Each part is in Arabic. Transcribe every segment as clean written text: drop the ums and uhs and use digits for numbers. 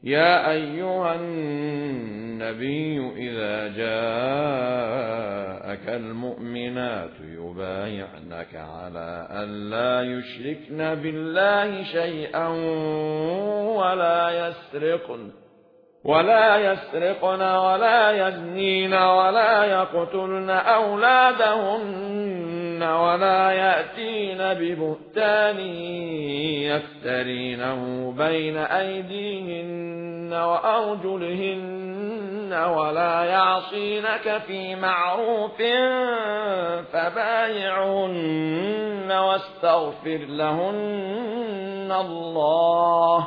يا أيها النبي إذا جاءك المؤمنات يبايعنك على أن لا يشركن بالله شيئا ولا يسرقن ولا يزنين ولا يقتلن أولادهن ولا يأتين ببهتان يفترينه بين أيديهن وأرجلهن ولا يعصينك في معروف فبايعهن واستغفر لهن الله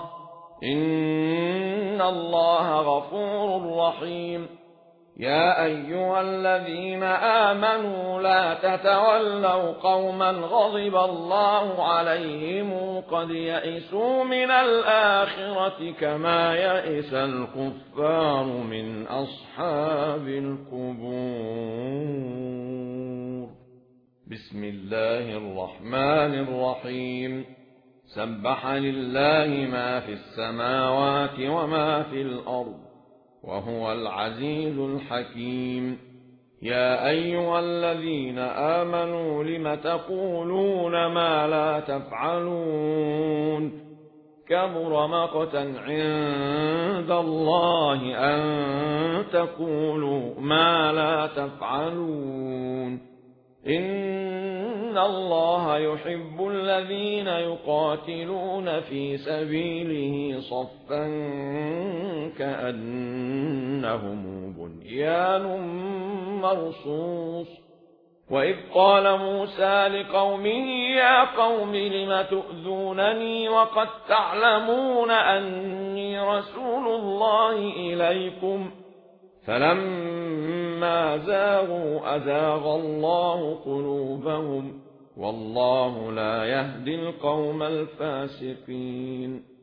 إن الله غفور رحيم. يا أيها الذين آمنوا لا تتولوا قوما غضب الله عليهم قد يئسوا من الآخرة كما يئس الكفار من أصحاب القبور. بسم الله الرحمن الرحيم. سبح لله ما في السماوات وما في الأرض وهو العزيز الحكيم. يا أيها الذين آمنوا لم تقولون ما لا تفعلون كبر مقتا عند الله أن تقولوا ما لا تفعلون. إن الله يحب الذين يقاتلون في سبيله صفا كأنهم بنيان مرصوص. وإذ قال موسى لقومه يا قوم لم تؤذونني وقد تعلمون أني رسول الله إليكم فلما زاغوا أزاغ الله قلوبهم والله لا يهدي القوم الفاسقين.